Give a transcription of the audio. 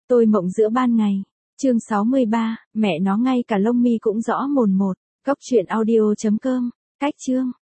Tôi mộng giữa ban ngày. Chương 63, mẹ nó ngay cả lông mi cũng rõ mồn một. Cóc truyện audio.com. Cách chương.